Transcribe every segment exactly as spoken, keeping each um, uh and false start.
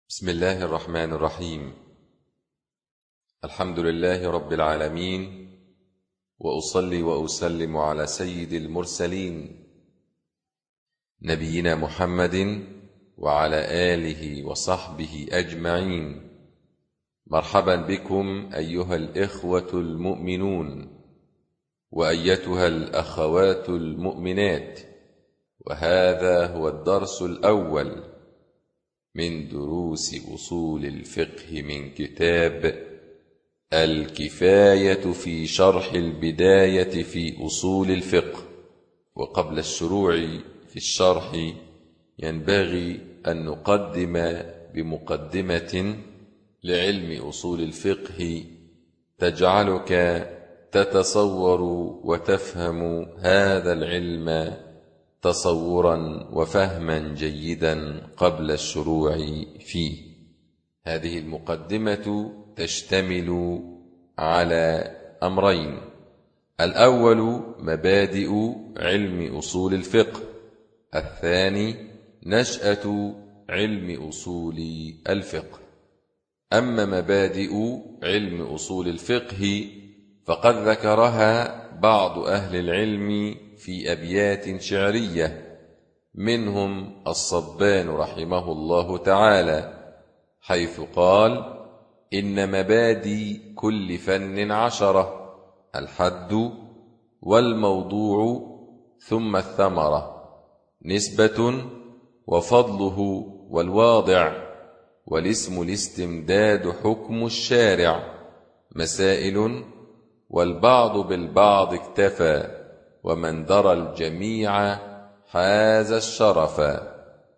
بسم الله الرحمن الرحيم. الحمد لله رب العالمين، وأصلي وأسلم على سيد المرسلين نبينا محمد وعلى آله وصحبه أجمعين. مرحبا بكم أيها الإخوة المؤمنون وأيتها الأخوات المؤمنات، وهذا هو الدرس الأول من دروس أصول الفقه من كتاب الكفاية في شرح البداية في أصول الفقه. وقبل الشروع في الشرح ينبغي أن نقدم بمقدمة لعلم أصول الفقه تجعلك تتصور وتفهم هذا العلم تصورا وفهما جيدا قبل الشروع فيه. هذه المقدمة تشتمل على أمرين: الأول مبادئ علم أصول الفقه، الثاني نشأة علم أصول الفقه. أما مبادئ علم أصول الفقه فقد ذكرها بعض أهل العلم في أبيات شعرية، منهم الصبان رحمه الله تعالى، حيث قال: إن مبادئ كل فن عشرة، الحد والموضوع ثم الثمرة، نسبة وفضله والواضع، والاسم الاستمداد حكم الشارع، مسائل والبعض بالبعض اكتفى، ومن درى الجميع حاز الشرفا.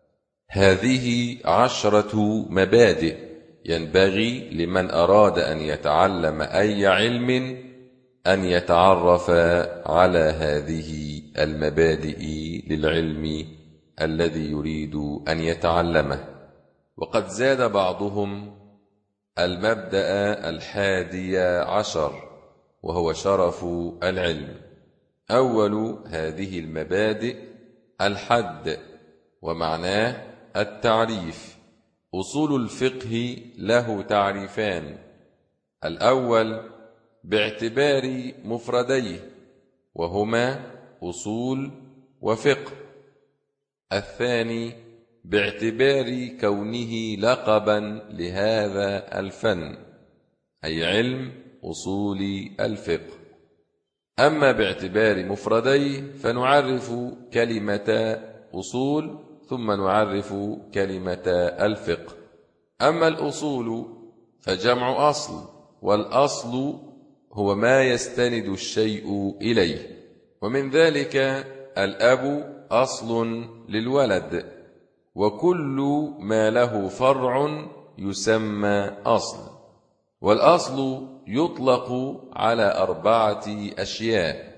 هذه عشرة مبادئ ينبغي لمن أراد أن يتعلم أي علم أن يتعرف على هذه المبادئ للعلم الذي يريد أن يتعلمه. وقد زاد بعضهم المبدأ الحادي عشر، وهو شرف العلم. أول هذه المبادئ الحد، ومعناه التعريف. أصول الفقه له تعريفان: الأول باعتبار مفرديه، وهما أصول وفقه. الثاني باعتبار كونه لقبا لهذا الفن، أي علم أصول الفقه. أما باعتبار مفرديه فنعرف كلمة أصول ثم نعرف كلمة الفقه. أما الأصول فجمع أصل، والأصل هو ما يستند الشيء إليه، ومن ذلك الأب أصل للولد، وكل ما له فرع يسمى أصل. والأصل يطلق على أربعة أشياء: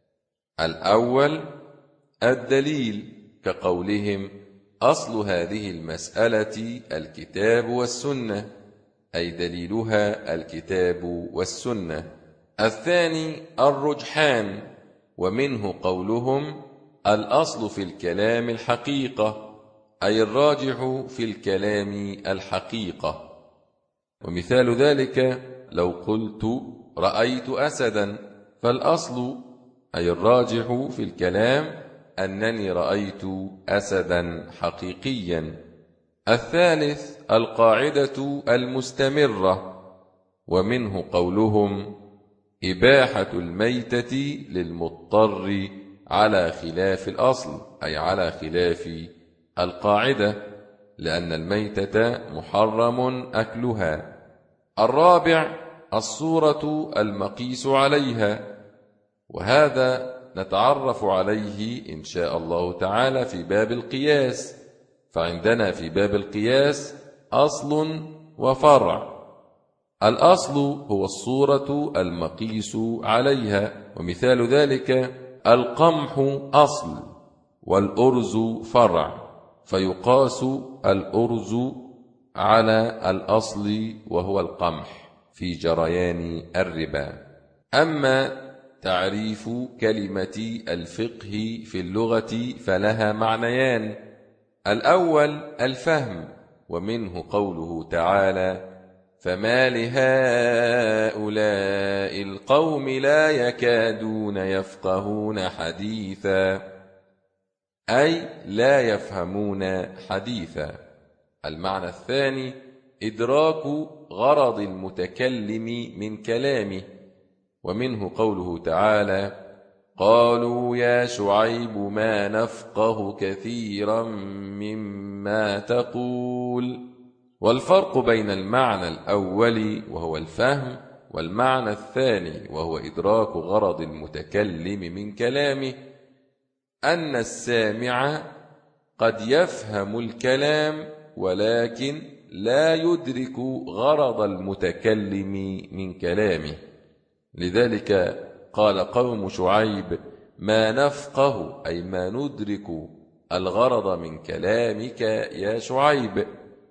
الأول الدليل، كقولهم: أصل هذه المسألة الكتاب والسنة، أي دليلها الكتاب والسنة. الثاني الرجحان، ومنه قولهم: الأصل في الكلام الحقيقة، أي الراجح في الكلام الحقيقة. ومثال ذلك لو قلت: رأيت أسدا، فالأصل أي الراجح في الكلام أنني رأيت أسدا حقيقيا. الثالث القاعدة المستمرة، ومنه قولهم: إباحة الميتة للمضطر على خلاف الأصل، أي على خلاف القاعدة، لأن الميتة محرم أكلها. الرابع الصورة المقيس عليها، وهذا نتعرف عليه إن شاء الله تعالى في باب القياس، فعندنا في باب القياس أصل وفرع. الأصل هو الصورة المقيس عليها، ومثال ذلك القمح أصل والأرز فرع، فيقاس الأرز على الأصل وهو القمح في جريان الربا. أما تعريف كلمة الفقه في اللغة فلها معنيان: الأول الفهم، ومنه قوله تعالى: فما لهؤلاء القوم لا يكادون يفقهون حديثا، أي لا يفهمون حديثا. المعنى الثاني: إدراك غرض المتكلم من كلامه، ومنه قوله تعالى: قالوا يا شعيب ما نفقه كثيرا مما تقول. والفرق بين المعنى الأول وهو الفهم والمعنى الثاني وهو إدراك غرض المتكلم من كلامه أن السامع قد يفهم الكلام ولكن لا يدرك غرض المتكلم من كلامه. لذلك قال قوم شعيب: ما نفقه، أي ما ندرك الغرض من كلامك يا شعيب.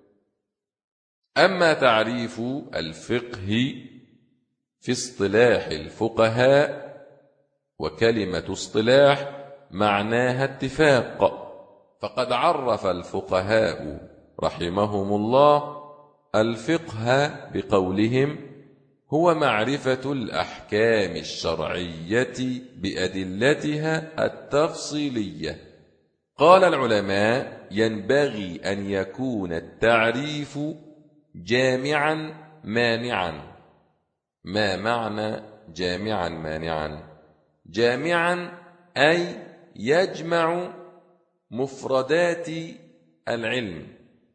أما تعريف الفقه في اصطلاح الفقهاء، وكلمة اصطلاح معناها اتفاق، فقد عرف الفقهاء رحمهم الله الفقه بقولهم: هو معرفة الأحكام الشرعية بأدلتها التفصيلية. قال العلماء: ينبغي أن يكون التعريف جامعا مانعا. ما معنى جامعا مانعا؟ جامعا أي يجمع مفردات العلم،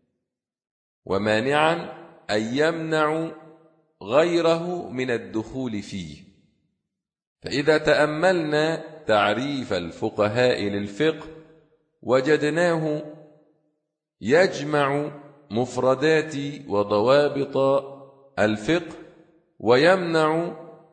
ومانعا أي يمنع غيره من الدخول فيه. فإذا تأملنا تعريف الفقهاء للفقه وجدناه يجمع مفردات وضوابط الفقه ويمنع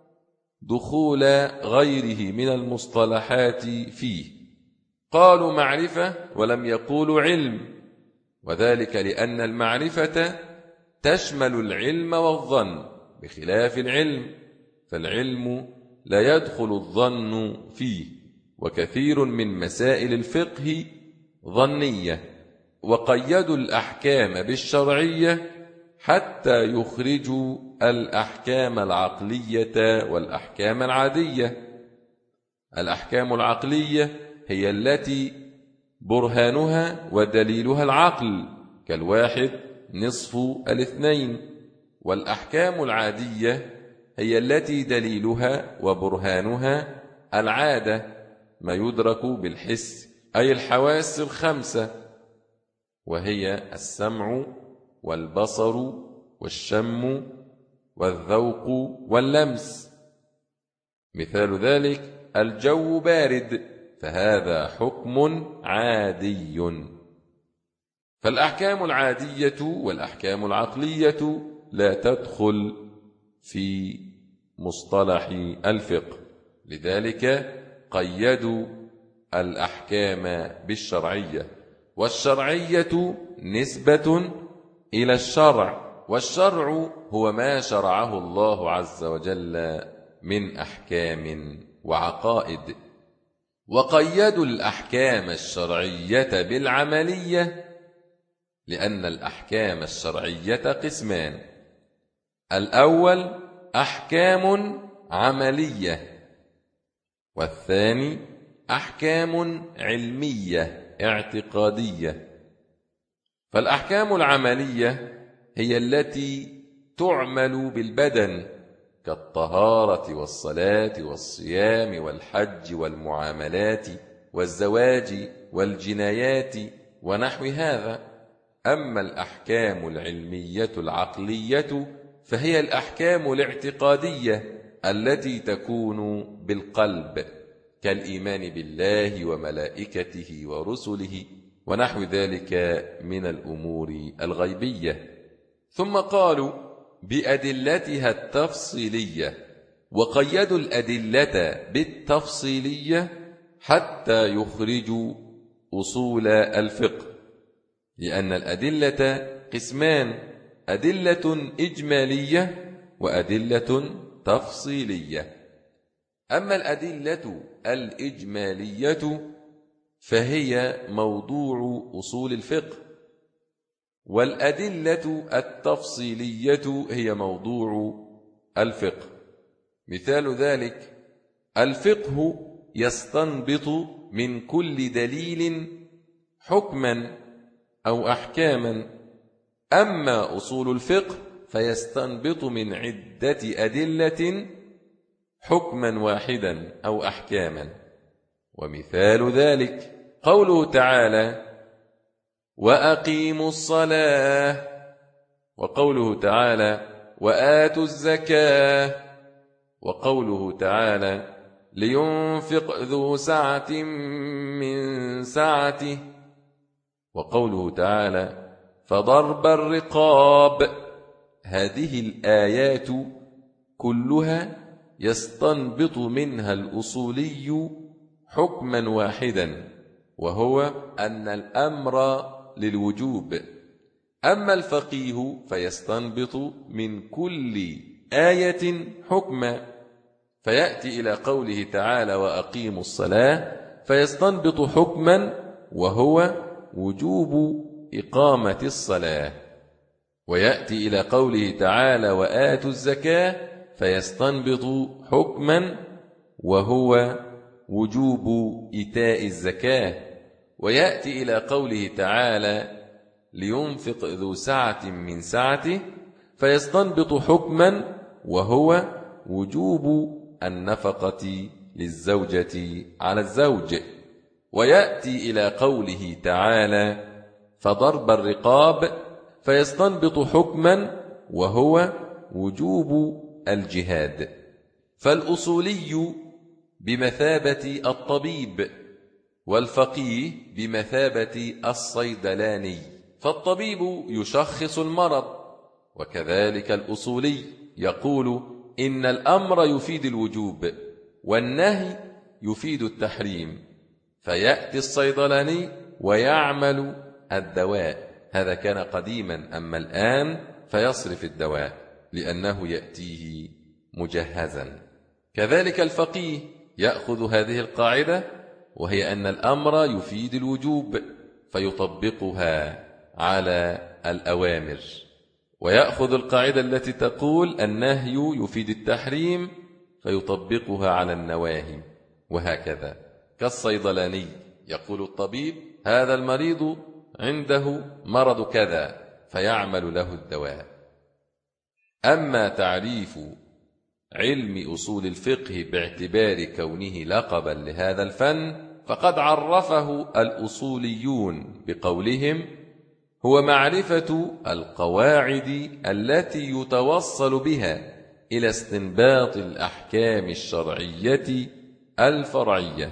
دخول غيره من المصطلحات فيه. قالوا معرفة ولم يقولوا علم، وذلك لأن المعرفة تشمل العلم والظن بخلاف العلم، فالعلم لا يدخل الظن فيه، وكثير من مسائل الفقه ظنية. وقيدوا الأحكام بالشرعية حتى يخرجوا الأحكام العقلية والأحكام العادية. الأحكام العقلية هي التي برهانها ودليلها العقل، كالواحد نصف الاثنين. والأحكام العادية هي التي دليلها وبرهانها العادة، ما يدرك بالحس، أي الحواس الخمسة، وهي السمع والبصر والشم والذوق واللمس. مثال ذلك: الجو بارد، فهذا حكم عادي. فالأحكام العادية والأحكام العقلية لا تدخل في مصطلح الفقه، لذلك قيدوا الأحكام بالشرعية. والشرعية نسبة إلى الشرع، والشرع هو ما شرعه الله عز وجل من أحكام وعقائد. وقيدوا الأحكام الشرعية بالعملية لأن الأحكام الشرعية قسمان: الأول أحكام عملية، والثاني أحكام علمية اعتقادية. فالأحكام العملية هي التي تعمل بالبدن، كالطهارة والصلاة والصيام والحج والمعاملات والزواج والجنايات ونحو هذا. أما الأحكام العلمية العقلية فهي الأحكام الاعتقادية التي تكون بالقلب، كالإيمان بالله وملائكته ورسله ونحو ذلك من الأمور الغيبية. ثم قالوا بأدلتها التفصيلية، وقيدوا الأدلة بالتفصيلية حتى يخرجوا أصول الفقه، لأن الأدلة قسمان: أدلة إجمالية وأدلة تفصيلية. أما الأدلة الإجمالية فهي موضوع أصول الفقه، والأدلة التفصيلية هي موضوع الفقه. مثال ذلك: الفقه يستنبط من كل دليل حكما أو أحكاما، أما أصول الفقه فيستنبط من عدة أدلة حكما واحدا أو أحكاما. ومثال ذلك قوله تعالى: وأقيموا الصلاة، وقوله تعالى: وآتوا الزكاة، وقوله تعالى: لينفق ذو سعة من سعته، وقوله تعالى: فضرب الرقاب. هذه الآيات كلها يستنبط منها الأصولي حكما واحدا، وهو أن الأمر للوجوب. أما الفقيه فيستنبط من كل آية حكما، فيأتي إلى قوله تعالى: وأقيموا الصلاة، فيستنبط حكما وهو وجوب إقامة الصلاة. ويأتي إلى قوله تعالى: وآتوا الزكاة، فيستنبط حكما وهو وجوب إيتاء الزكاة. ويأتي إلى قوله تعالى: لينفق ذو سعة من سعته، فيستنبط حكما وهو وجوب النفقة للزوجة على الزوج. ويأتي إلى قوله تعالى: فضرب الرقاب، فيستنبط حكما وهو وجوب الجهاد. فالأصولي بمثابة الطبيب، والفقيه بمثابة الصيدلاني. فالطبيب يشخص المرض، وكذلك الأصولي يقول إن الأمر يفيد الوجوب والنهي يفيد التحريم، فيأتي الصيدلاني ويعمل الدواء. هذا كان قديما، أما الآن فيصرف الدواء لأنه يأتيه مجهزا. كذلك الفقيه يأخذ هذه القاعدة، وهي أن الأمر يفيد الوجوب فيطبقها على الأوامر، ويأخذ القاعدة التي تقول النهي يفيد التحريم فيطبقها على النواهي، وهكذا. كالصيدلاني يقول الطبيب: هذا المريض عنده مرض كذا، فيعمل له الدواء. أما تعريف علم أصول الفقه باعتبار كونه لقبا لهذا الفن، فقد عرفه الأصوليون بقولهم: هو معرفة القواعد التي يتوصل بها إلى استنباط الأحكام الشرعية الفرعية.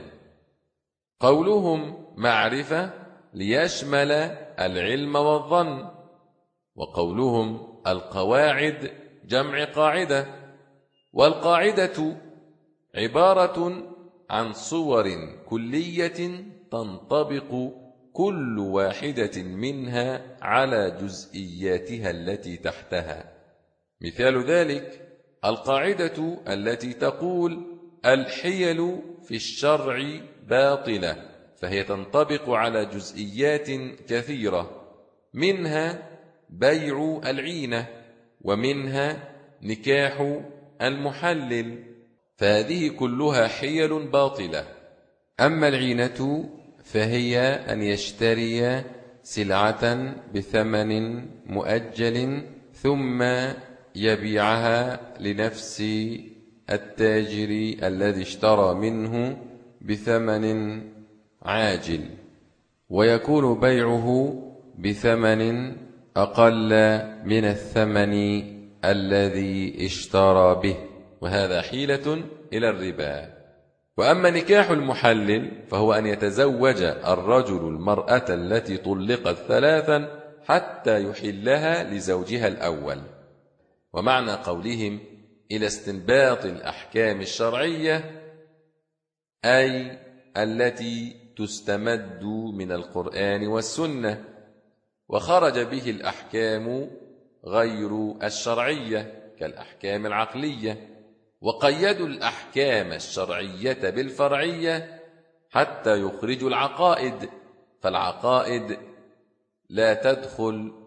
قولهم معرفة ليشمل العلم والظن، وقولهم القواعد جمع قاعدة، والقاعدة عبارة عن صور كلية تنطبق كل واحدة منها على جزئياتها التي تحتها. مثال ذلك القاعدة التي تقول: الحيل في الشرع باطلة، فهي تنطبق على جزئيات كثيرة، منها بيع العينة، ومنها نكاح المحلل، فهذه كلها حيل باطلة. أما العينة فهي أن يشتري سلعة بثمن مؤجل ثم يبيعها لنفس التاجر الذي اشترى منه بثمن عاجل، ويكون بيعه بثمن أقل من الثمن الذي اشترى به، وهذا حيلة إلى الربا. وأما نكاح المحلل فهو أن يتزوج الرجل المرأة التي طلقت ثلاثا حتى يحلها لزوجها الأول. ومعنى قولهم إلى استنباط الأحكام الشرعية أي التي تستمد من القرآن والسنة، وخرج به الأحكام غير الشرعية كالأحكام العقلية، وقيدوا الأحكام الشرعية بالفرعية حتى يخرجوا العقائد، فالعقائد لا تدخل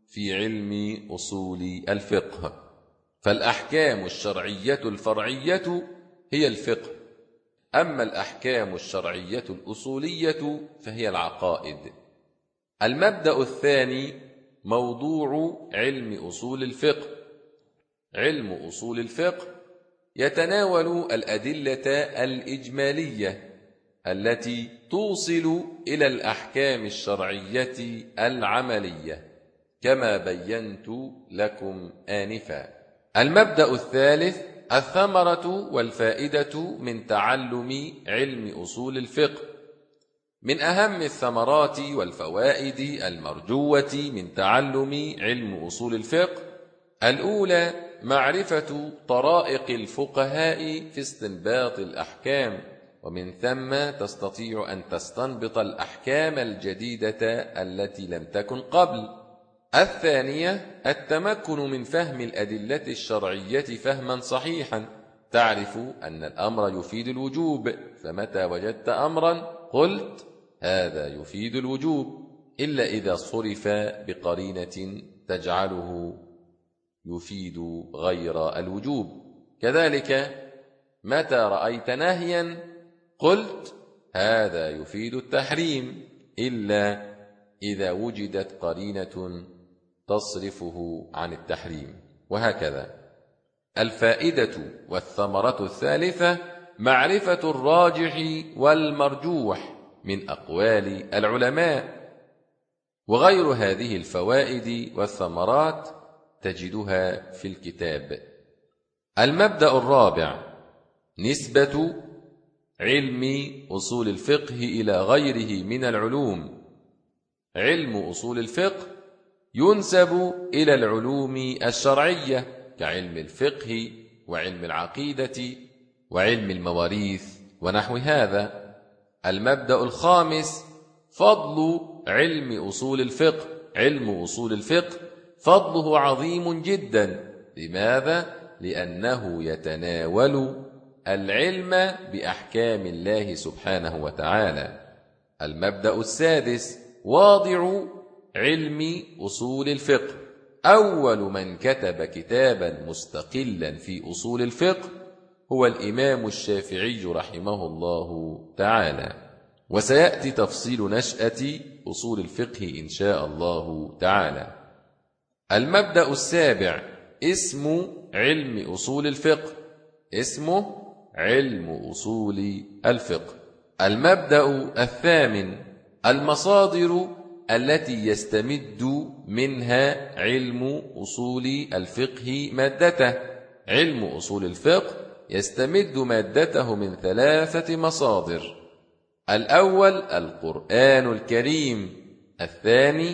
في علم أصول الفقه. فالأحكام الشرعية الفرعية هي الفقه، أما الأحكام الشرعية الأصولية فهي العقائد. المبدأ الثاني موضوع علم أصول الفقه. علم أصول الفقه يتناول الأدلة الإجمالية التي توصل إلى الأحكام الشرعية العملية كما بينت لكم آنفا. المبدأ الثالث الثمرة والفائدة من تعلم علم أصول الفقه. من أهم الثمرات والفوائد المرجوة من تعلم علم أصول الفقه: الأولى معرفة طرائق الفقهاء في استنباط الأحكام، ومن ثم تستطيع أن تستنبط الأحكام الجديدة التي لم تكن قبل. الثانية التمكن من فهم الأدلة الشرعية فهما صحيحا، تعرف أن الأمر يفيد الوجوب، فمتى وجدت أمرا قلت هذا يفيد الوجوب، إلا إذا صرف بقرينة تجعله يفيد غير الوجوب. كذلك متى رأيت نهيا قلت هذا يفيد التحريم، إلا إذا وجدت قرينة تصرفه عن التحريم، وهكذا. الفائدة والثمرة الثالثة معرفة الراجح والمرجوح من أقوال العلماء. وغير هذه الفوائد والثمرات تجدها في الكتاب. المبدأ الرابع نسبة علم أصول الفقه إلى غيره من العلوم. علم أصول الفقه ينسب إلى العلوم الشرعية كعلم الفقه وعلم العقيدة وعلم المواريث ونحو هذا. المبدأ الخامس فضل علم أصول الفقه. علم أصول الفقه فضله عظيم جدا. لماذا؟ لأنه يتناول العلم بأحكام الله سبحانه وتعالى. المبدأ السادس واضع علم أصول الفقه. أول من كتب كتابا مستقلا في أصول الفقه هو الإمام الشافعي رحمه الله تعالى، وسيأتي تفصيل نشأة أصول الفقه إن شاء الله تعالى. المبدأ السابع اسم علم أصول الفقه. اسمه علم أصول الفقه. المبدأ الثامن المصادر التي يستمد منها علم أصول الفقه مادته. علم أصول الفقه يستمد مادته من ثلاثة مصادر: الأول القرآن الكريم، الثاني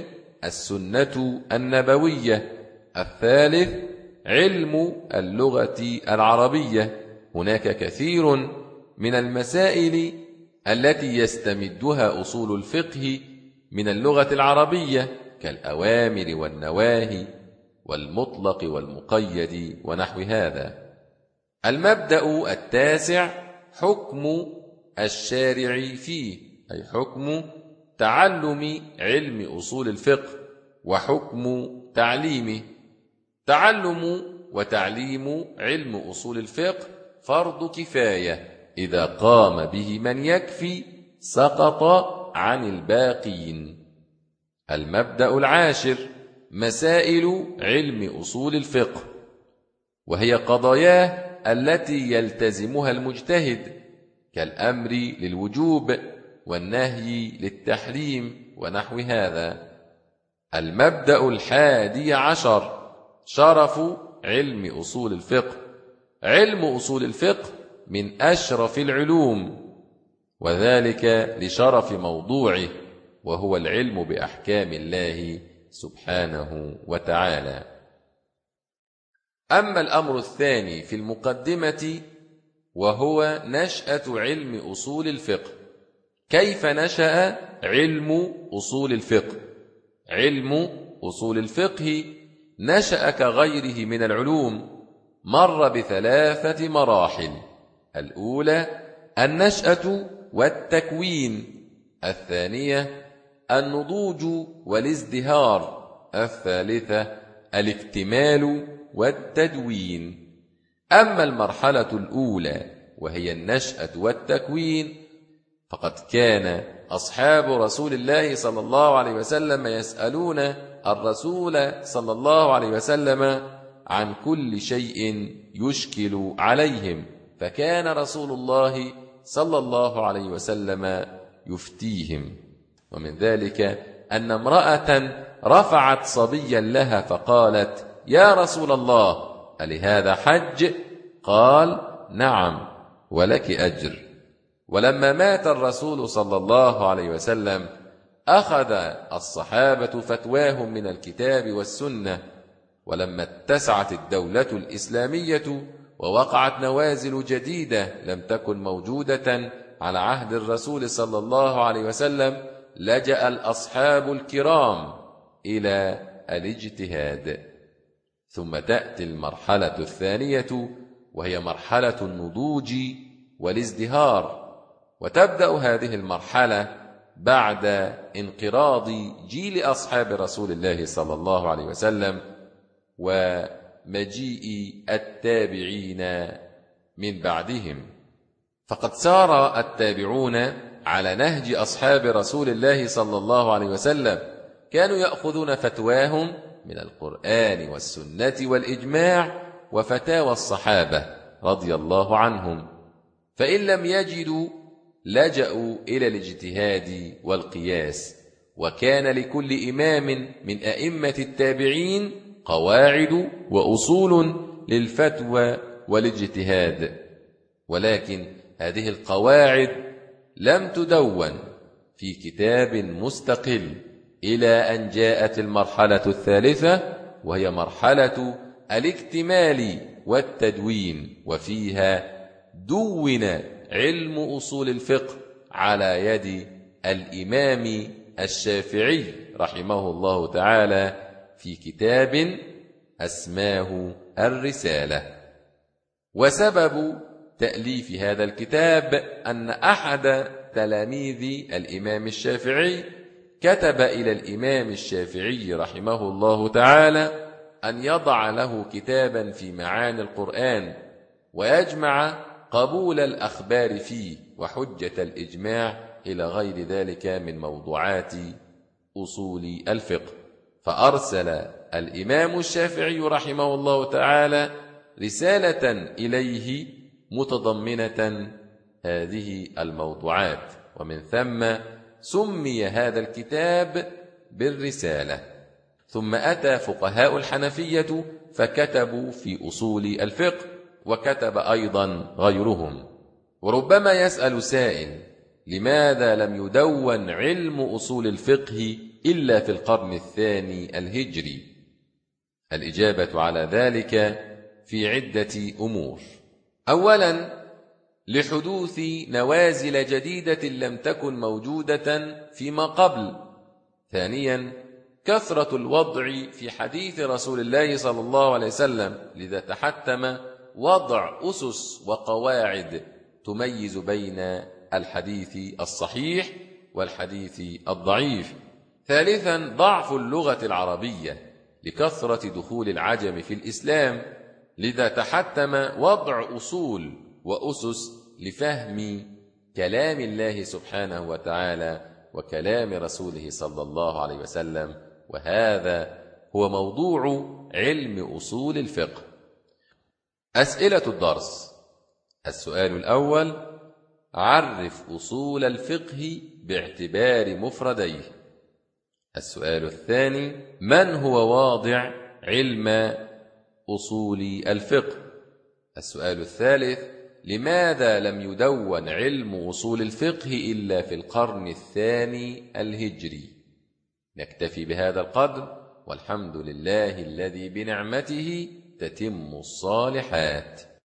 السنة النبوية، الثالث علم اللغة العربية. هناك كثير من المسائل التي يستمدها أصول الفقه من اللغة العربية كالأوامر والنواهي والمطلق والمقيد ونحو هذا. المبدأ التاسع حكم الشارع فيه، أي حكم تعلم علم أصول الفقه وحكم تعليمه. تعلم وتعليم علم أصول الفقه فرض كفاية، إذا قام به من يكفي سقط عن الباقين. المبدأ العاشر مسائل علم أصول الفقه، وهي قضاياه التي يلتزمها المجتهد كالأمر للوجوب والنهي للتحريم ونحو هذا. المبدأ الحادي عشر شرف علم أصول الفقه. علم أصول الفقه من أشرف العلوم، وذلك لشرف موضوعه، وهو العلم بأحكام الله سبحانه وتعالى. أما الأمر الثاني في المقدمة وهو نشأة علم أصول الفقه. كيف نشأ علم أصول الفقه؟ علم أصول الفقه نشأ كغيره من العلوم، مر بثلاثة مراحل: الأولى النشأة والتكوين، الثانية النضوج والازدهار، الثالثة الاكتمال والتدوين. أما المرحلة الأولى وهي النشأة والتكوين فقد كان أصحاب رسول الله صلى الله عليه وسلم يسألون الرسول صلى الله عليه وسلم عن كل شيء يشكل عليهم، فكان رسول الله صلى الله عليه وسلم يفتيهم. ومن ذلك أن امرأة رفعت صبيا لها فقالت: يا رسول الله، ألهذا حج؟ قال: نعم، ولك أجر. ولما مات الرسول صلى الله عليه وسلم أخذ الصحابة فتواهم من الكتاب والسنة. ولما اتسعت الدولة الإسلامية ووقعت نوازل جديدة لم تكن موجودة على عهد الرسول صلى الله عليه وسلم، لجأ الأصحاب الكرام إلى الاجتهاد. ثم تأتي المرحلة الثانية وهي مرحلة النضوج والازدهار، وتبدأ هذه المرحلة بعد انقراض جيل أصحاب رسول الله صلى الله عليه وسلم ومجيء التابعين من بعدهم. فقد سار التابعون على نهج أصحاب رسول الله صلى الله عليه وسلم، كانوا يأخذون فتواهم من القرآن والسنة والإجماع وفتاوى الصحابة رضي الله عنهم، فإن لم يجدوا لجأوا إلى الاجتهاد والقياس. وكان لكل إمام من أئمة التابعين قواعد وأصول للفتوى والاجتهاد، ولكن هذه القواعد لم تدون في كتاب مستقل إلى أن جاءت المرحلة الثالثة وهي مرحلة الاكتمال والتدوين، وفيها دون علم أصول الفقه على يد الإمام الشافعي رحمه الله تعالى في كتاب أسماه الرسالة. وسبب تأليف هذا الكتاب أن أحد تلاميذ الإمام الشافعي كتب إلى الإمام الشافعي رحمه الله تعالى أن يضع له كتابا في معاني القرآن ويجمع قبول الأخبار فيه وحجة الإجماع إلى غير ذلك من موضوعات أصول الفقه. فأرسل الإمام الشافعي رحمه الله تعالى رسالة إليه متضمنة هذه الموضوعات، ومن ثم سمي هذا الكتاب بالرسالة. ثم أتى فقهاء الحنفية فكتبوا في أصول الفقه، وكتب أيضا غيرهم. وربما يسأل سائل: لماذا لم يدون علم أصول الفقه إلا في القرن الثاني الهجري؟ الإجابة على ذلك في عدة أمور. أولا، لحدوث نوازل جديدة لم تكن موجودة فيما قبل. ثانيا، كثرة الوضع في حديث رسول الله صلى الله عليه وسلم، لذا تحتم وضع أسس وقواعد تميز بين الحديث الصحيح والحديث الضعيف. ثالثا، ضعف اللغة العربية لكثرة دخول العجم في الإسلام، لذا تحتم وضع أصول وأسس لفهم كلام الله سبحانه وتعالى وكلام رسوله صلى الله عليه وسلم، وهذا هو موضوع علم أصول الفقه. أسئلة الدرس: السؤال الأول: عرف أصول الفقه باعتبار مفرديه. السؤال الثاني: من هو واضع علم أصول الفقه؟ السؤال الثالث: لماذا لم يدون علم أصول الفقه إلا في القرن الثاني الهجري؟ نكتفي بهذا القدر، والحمد لله الذي بنعمته تتم الصالحات.